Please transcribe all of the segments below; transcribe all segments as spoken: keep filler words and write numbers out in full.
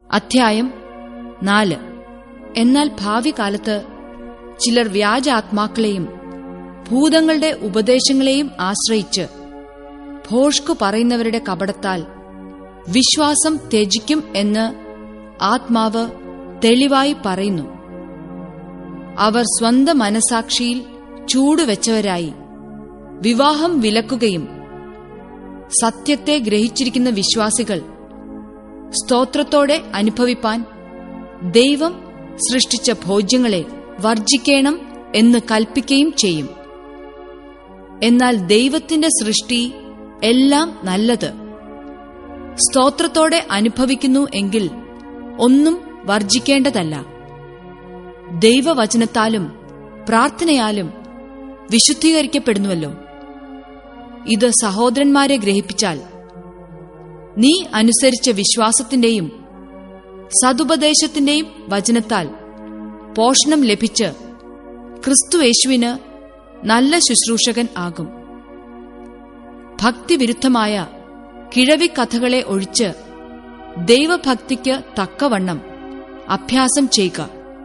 അധ്യായം നാല്. എന്നാൽ ഭാവി കാലത്ത് ചിലർ വ്യാജ ആത്മാക്കളെയും ഭൂതങ്ങളുടെ ഉപദേശങ്ങളെയും ആശ്രയിച്ച് ഭോഷ്കു പറയുന്നവരുടെ കപടത്താൽ വിശ്വാസം ത്യജിക്കും എന്ന് ആത്മാവ് തെളിവായി പറയുന്നു. അവർ സ്വന്തം മനസാക്ഷിയിൽ ചൂടുവെച്ചവരായി വിവാഹം വിലക്കുകയും സത്യത്തെ ഗ്രഹിച്ചിരിക്കുന്ന വിശ്വാസികൾ സ്തോത്രത്തോടെ അനുഭവിപ്പാൻ ദൈവം സൃഷ്ടിച്ച ഭോജ്യങ്ങളെ വർജിക്കണം എന്ന് കൽപ്പിക്കുകയും ചെയ്യും. എന്നാൽ ദൈവത്തിന്റെ സൃഷ്ടി എല്ലാം നല്ലത്. സ്തോത്രത്തോടെ അനുഭവിക്കുന്നു എങ്കിൽ ഒന്നും വർജിക്കേണ്ടതല്ല. ദൈവവചനത്താലും പ്രാർത്ഥനയാലും വിശുദ്ധീകരിക്കപ്പെടുന്നുവല്ലോ. ഇത് സഹോദരന്മാരെ ഗ്രഹിപ്പിച്ചാൽ നീ അനുസരിച്ച വിശ്വാസത്തിന്റെയും സതുപദേശത്തിന്റെയും വചനത്താൽ പോഷണം ലഭിച്ച് ക്രിസ്തുയേശുവിന് നല്ല ശുശ്രൂഷകൻ ആകും. ഭക്തിവിരുദ്ധമായ കിഴവിക്കഥകളെ ഒഴിച്ച് ദൈവഭക്തിക്ക് തക്കവണ്ണം അഭ്യാസം ചെയ്യുക.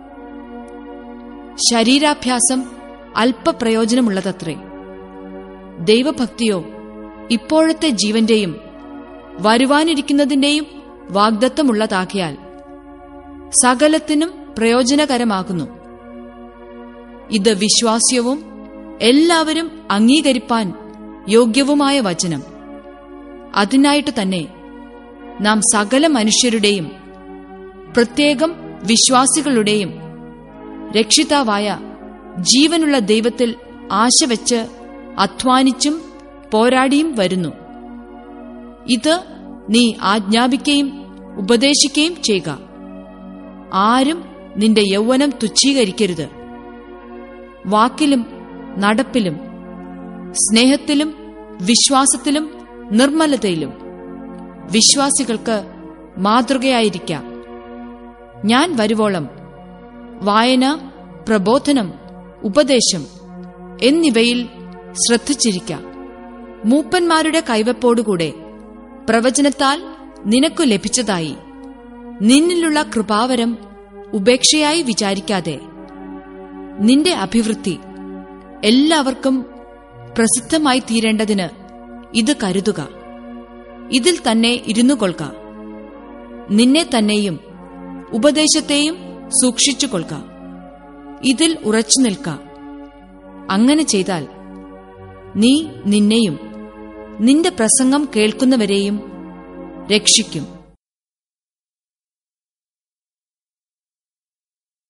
ശരീരാഭ്യാസം അല്പപ്രയോജനമുള്ളതത്രേ. ദൈവഭക്തിയോ ഇപ്പോഴത്തെ ജീവന്റെയും വരുവാനിരിക്കുന്നതിന്റെയും വാഗ്ദത്തമുള്ളതാകിയാൽ സകലത്തിനും പ്രയോജനകരമാകുന്നു. ഇത് വിശ്വാസ്യവും എല്ലാവരും അംഗീകരിപ്പാൻ യോഗ്യവുമായ വചനം. അതിനായിട്ട് തന്നെ നാം സകല മനുഷ്യരുടെയും പ്രത്യേകം വിശ്വാസികളുടെയും രക്ഷിതാവായ ജീവനുള്ള ദൈവത്തിൽ ആശവെച്ച് അധ്വാനിച്ചും പോരാടിയും വരുന്നു. ഇത് നീ ആജ്ഞാപിക്കുകയും ഉപദേശിക്കുകയും ചെയ്യുക. ആരും നിന്റെ യൗവനം തുച്ഛീകരിക്കരുത്. വാക്കിലും നടപ്പിലും സ്നേഹത്തിലും വിശ്വാസത്തിലും നിർമ്മലതയിലും വിശ്വാസികൾക്ക് മാതൃകയായിരിക്കാം. ഞാൻ വരുവോളം വായന, പ്രബോധനം, ഉപദേശം എന്നിവയിൽ ശ്രദ്ധിച്ചിരിക്കാം. മൂപ്പന്മാരുടെ കൈവപ്പോടുകൂടെ പ്രവചനത്താൽ നിനക്കു ലഭിച്ചതായി നിന്നിലുള്ള കൃപാവരം ഉപേക്ഷയായി വിചാരിക്കാതെ നിന്റെ അഭിവൃദ്ധി എല്ലാവർക്കും പ്രസിദ്ധമായി തീരേണ്ടതിന് ഇത് കരുതുക. ഇതിൽ തന്നെ ഇരുന്നുകൊള്ളുക. നിന്നെ തന്നെയും ഉപദേശത്തെയും സൂക്ഷിച്ചുകൊള്ളുക. ഇതിൽ ഉറച്ചു നിൽക്ക. അങ്ങനെ ചെയ്താൽ നീ നിന്നെയും നിന്റെ പ്രസംഗം കേൾക്കുന്നവരെയും രക്ഷിക്കും.